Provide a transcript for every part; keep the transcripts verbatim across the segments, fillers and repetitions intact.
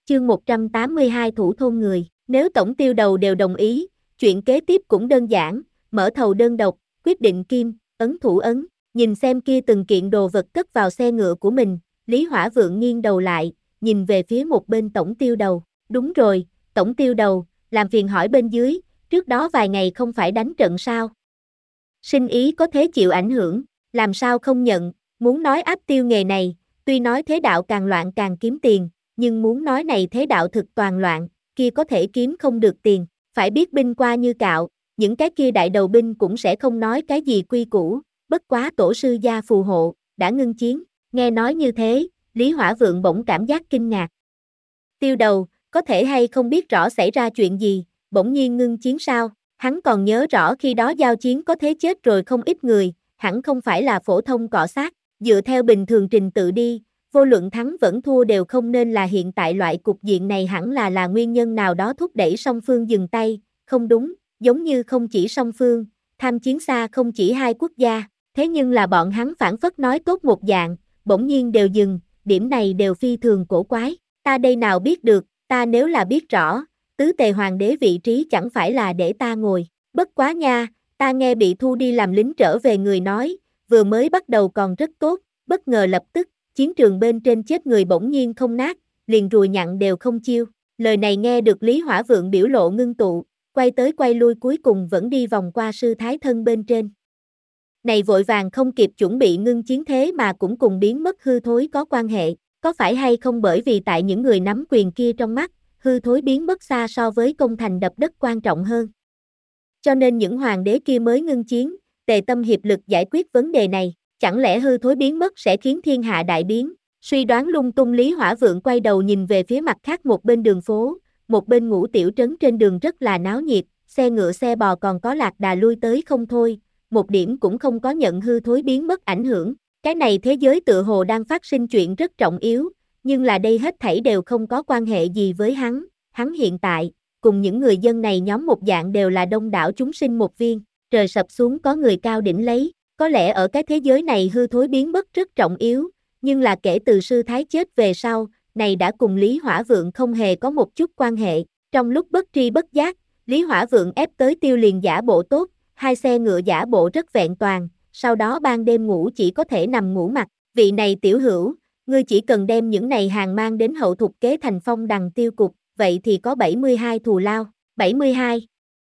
Chương một trăm tám mươi hai Thủ thôn người, nếu tổng tiêu đầu đều đồng ý, chuyện kế tiếp cũng đơn giản, mở thầu đơn độc, quyết định kim, ấn thủ ấn, nhìn xem kia từng kiện đồ vật cất vào xe ngựa của mình, Lý Hỏa Vượng nghiêng đầu lại, nhìn về phía một bên tổng tiêu đầu, đúng rồi, tổng tiêu đầu, làm phiền hỏi bên dưới, trước đó vài ngày không phải đánh trận sao? Sinh ý có thế chịu ảnh hưởng, làm sao không nhận, muốn nói áp tiêu nghề này, tuy nói thế đạo càng loạn càng kiếm tiền, nhưng muốn nói này thế đạo thực toàn loạn, kia có thể kiếm không được tiền, phải biết binh qua như cạo, những cái kia đại đầu binh cũng sẽ không nói cái gì quy củ, bất quá tổ sư gia phù hộ, đã ngưng chiến, nghe nói như thế, Lý Hỏa Vượng bỗng cảm giác kinh ngạc. Tiêu đầu, có thể hay không biết rõ xảy ra chuyện gì, bỗng nhiên ngưng chiến sao, hắn còn nhớ rõ khi đó giao chiến có thế chết rồi không ít người, hẳn không phải là phổ thông cọ sát, dựa theo bình thường trình tự đi, vô luận thắng vẫn thua đều không nên là hiện tại loại cục diện này hẳn là là nguyên nhân nào đó thúc đẩy song phương dừng tay, không đúng, giống như không chỉ song phương, tham chiến xa không chỉ hai quốc gia, thế nhưng là bọn hắn phản phất nói tốt một dạng, bỗng nhiên đều dừng, điểm này đều phi thường cổ quái, ta đây nào biết được, ta nếu là biết rõ, tứ tề hoàng đế vị trí chẳng phải là để ta ngồi, bất quá nha, ta nghe bị thu đi làm lính trở về người nói, vừa mới bắt đầu còn rất tốt, bất ngờ lập tức, chiến trường bên trên chết người bỗng nhiên không nát, liền rùi nhặn đều không chiêu, lời này nghe được Lý Hỏa Vượng biểu lộ ngưng tụ, quay tới quay lui cuối cùng vẫn đi vòng qua sư thái thân bên trên. Này vội vàng không kịp chuẩn bị ngưng chiến thế mà cũng cùng biến mất hư thối có quan hệ, có phải hay không bởi vì tại những người nắm quyền kia trong mắt, hư thối biến mất xa so với công thành đập đất quan trọng hơn. Cho nên những hoàng đế kia mới ngưng chiến, tề tâm hiệp lực giải quyết vấn đề này, chẳng lẽ hư thối biến mất sẽ khiến thiên hạ đại biến, suy đoán lung tung Lý Hỏa Vượng quay đầu nhìn về phía mặt khác một bên đường phố, một bên ngũ tiểu trấn trên đường rất là náo nhiệt, xe ngựa xe bò còn có lạc đà lui tới không thôi, một điểm cũng không có nhận hư thối biến mất ảnh hưởng, cái này thế giới tựa hồ đang phát sinh chuyện rất trọng yếu, nhưng là đây hết thảy đều không có quan hệ gì với hắn, hắn hiện tại, cùng những người dân này nhóm một dạng đều là đông đảo chúng sinh một viên, trời sập xuống có người cao đỉnh lấy, có lẽ ở cái thế giới này hư thối biến mất rất trọng yếu, nhưng là kể từ sư thái chết về sau, này đã cùng Lý Hỏa Vượng không hề có một chút quan hệ, trong lúc bất tri bất giác, Lý Hỏa Vượng ép tới tiêu liền giả bộ tốt, hai xe ngựa giả bộ rất vẹn toàn, sau đó ban đêm ngủ chỉ có thể nằm ngủ mặt, vị này tiểu hữu, ngươi chỉ cần đem những này hàng mang đến hậu thục kế thành phong đằng tiêu cục, vậy thì có bảy mươi hai thù lao, bảy mươi hai.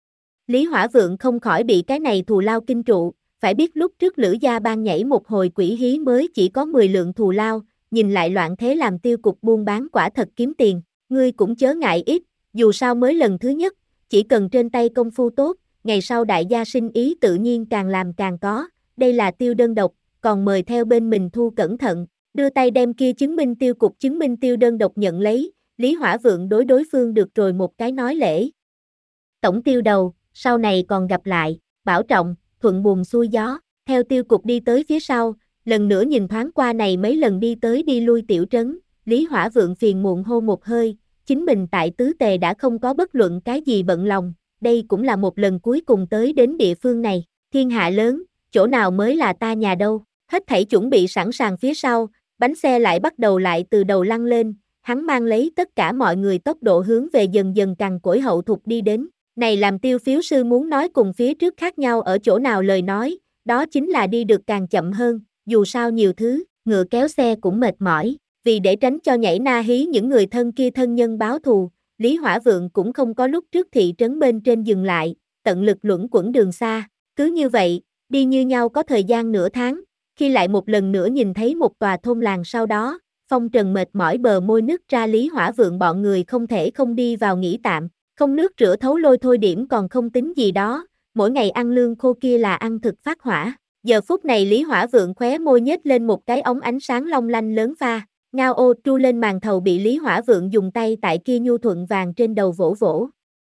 Lý Hỏa Vượng không khỏi bị cái này thù lao kinh trụ, phải biết lúc trước Lữ Gia Bang nhảy một hồi quỷ hí mới chỉ có mười lượng thù lao, nhìn lại loạn thế làm tiêu cục buôn bán quả thật kiếm tiền, ngươi cũng chớ ngại ít, dù sao mới lần thứ nhất, chỉ cần trên tay công phu tốt, ngày sau đại gia sinh ý tự nhiên càng làm càng có, đây là tiêu đơn độc, còn mời theo bên mình thu cẩn thận, đưa tay đem kia chứng minh tiêu cục chứng minh tiêu đơn độc nhận lấy, Lý Hỏa Vượng đối đối phương được rồi một cái nói lễ. Tổng tiêu đầu, sau này còn gặp lại, bảo trọng, thuận buồm xuôi gió, theo tiêu cục đi tới phía sau, lần nữa nhìn thoáng qua này mấy lần đi tới đi lui tiểu trấn, Lý Hỏa Vượng phiền muộn hô một hơi, chính mình tại tứ tề đã không có bất luận cái gì bận lòng, đây cũng là một lần cuối cùng tới đến địa phương này, thiên hạ lớn, chỗ nào mới là ta nhà đâu, hết thảy chuẩn bị sẵn sàng phía sau, bánh xe lại bắt đầu lại từ đầu lăn lên, hắn mang lấy tất cả mọi người tốc độ hướng về dần dần cằn cỗi hậu thục đi đến, này làm tiêu phiếu sư muốn nói cùng phía trước khác nhau ở chỗ nào lời nói, đó chính là đi được càng chậm hơn, dù sao nhiều thứ, ngựa kéo xe cũng mệt mỏi, vì để tránh cho nhảy na hí những người thân kia thân nhân báo thù, Lý Hỏa Vượng cũng không có lúc trước thị trấn bên trên dừng lại, tận lực luẩn quẩn đường xa, cứ như vậy, đi như nhau có thời gian nửa tháng, khi lại một lần nữa nhìn thấy một tòa thôn làng sau đó, phong trần mệt mỏi bờ môi nứt ra Lý Hỏa Vượng bọn người không thể không đi vào nghỉ tạm, không nước rửa thấu lôi thôi điểm còn không tính gì đó, mỗi ngày ăn lương khô kia là ăn thực phát hỏa, giờ phút này Lý Hỏa Vượng khóe môi nhếch lên một cái ống ánh sáng long lanh lớn pha, ngao ô tru lên màn thầu bị Lý Hỏa Vượng dùng tay tại kia nhu thuận vàng trên đầu vỗ vỗ.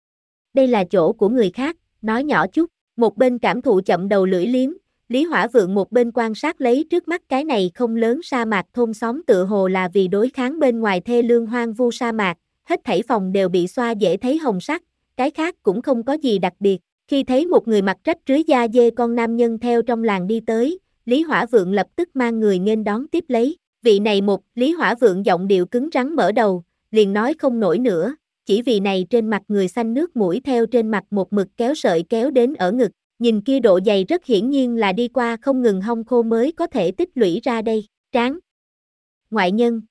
Đây là chỗ của người khác, nói nhỏ chút, một bên cảm thụ chậm đầu lưỡi liếm, Lý Hỏa Vượng một bên quan sát lấy trước mắt cái này không lớn sa mạc thôn xóm tựa hồ là vì đối kháng bên ngoài thê lương hoang vu sa mạc, hết thảy phòng đều bị xoa dễ thấy hồng sắc, cái khác cũng không có gì đặc biệt, khi thấy một người mặc rách rưới da dê con nam nhân theo trong làng đi tới, Lý Hỏa Vượng lập tức mang người nghênh đón tiếp lấy, vị này một, Lý Hỏa Vượng giọng điệu cứng rắn mở đầu, liền nói không nổi nữa, chỉ vì này trên mặt người xanh nước mũi theo trên mặt một mực kéo sợi kéo đến ở ngực, nhìn kia độ dày rất hiển nhiên là đi qua không ngừng hong khô mới có thể tích lũy ra đây, tráng. Ngoại nhân.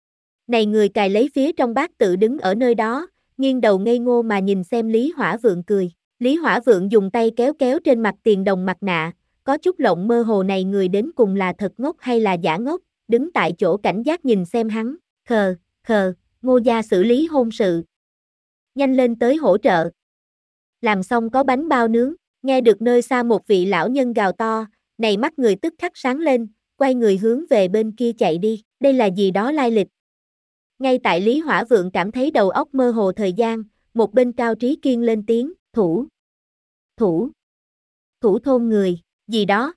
Này người cài lấy phía trong bát tự đứng ở nơi đó, nghiêng đầu ngây ngô mà nhìn xem Lý Hỏa Vượng cười, Lý Hỏa Vượng dùng tay kéo kéo trên mặt tiền đồng mặt nạ, có chút lộng mơ hồ này người đến cùng là thật ngốc hay là giả ngốc, đứng tại chỗ cảnh giác nhìn xem hắn, khờ, khờ, Ngô gia xử lý hôn sự. Nhanh lên tới hỗ trợ. Làm xong có bánh bao nướng, nghe được nơi xa một vị lão nhân gào to, này mắt người tức khắc sáng lên, quay người hướng về bên kia chạy đi, đây là gì đó lai lịch. Ngay tại Lý Hỏa Vượng cảm thấy đầu óc mơ hồ thời gian, một bên Cao Trí Kiên lên tiếng, thủ, thủ, thủ thôn người, gì đó.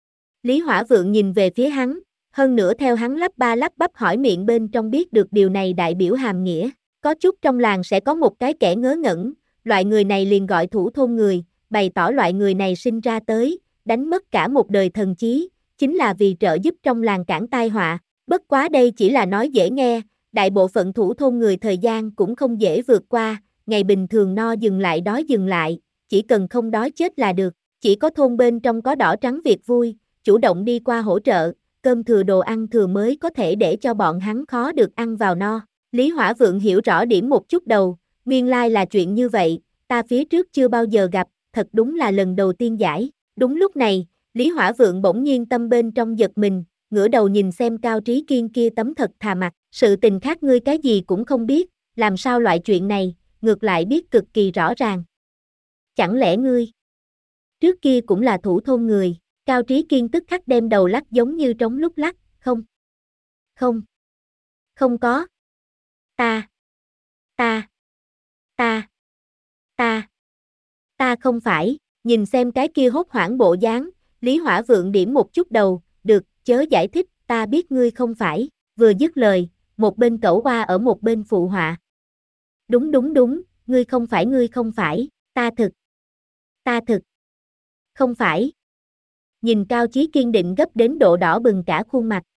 Lý Hỏa Vượng nhìn về phía hắn, hơn nữa theo hắn lắp ba lắp bắp hỏi miệng bên trong biết được điều này đại biểu hàm nghĩa, có chút trong làng sẽ có một cái kẻ ngớ ngẩn, loại người này liền gọi thủ thôn người, bày tỏ loại người này sinh ra tới, đánh mất cả một đời thần trí, chính là vì trợ giúp trong làng cản tai họa, bất quá đây chỉ là nói dễ nghe, đại bộ phận thủ thôn người thời gian cũng không dễ vượt qua, ngày bình thường no dừng lại đói dừng lại, chỉ cần không đói chết là được, chỉ có thôn bên trong có đỏ trắng việc vui, chủ động đi qua hỗ trợ, cơm thừa đồ ăn thừa mới có thể để cho bọn hắn khó được ăn vào no. Lý Hỏa Vượng hiểu rõ điểm một chút đầu, nguyên lai là chuyện như vậy, ta phía trước chưa bao giờ gặp, thật đúng là lần đầu tiên giải. Đúng lúc này, Lý Hỏa Vượng bỗng nhiên tâm bên trong giật mình, ngửa đầu nhìn xem Cao Trí Kiên kia tấm thật thà mặt, sự tình khác ngươi cái gì cũng không biết, làm sao loại chuyện này, ngược lại biết cực kỳ rõ ràng. Chẳng lẽ ngươi trước kia cũng là thủ thôn người? Cao Trí Kiên tức khắc đem đầu lắc giống như trống lúc lắc, không, không, không có, ta, ta, ta, ta, ta không phải, nhìn xem cái kia hốt hoảng bộ dáng, Lý Hỏa Vượng điểm một chút đầu, được, chớ giải thích, ta biết ngươi không phải, vừa dứt lời, một bên cẩu hoa ở một bên phụ họa. Đúng đúng đúng, ngươi không phải ngươi không phải, ta thực, ta thực, không phải. Nhìn Cao Chí Kiên định gấp đến độ đỏ bừng cả khuôn mặt,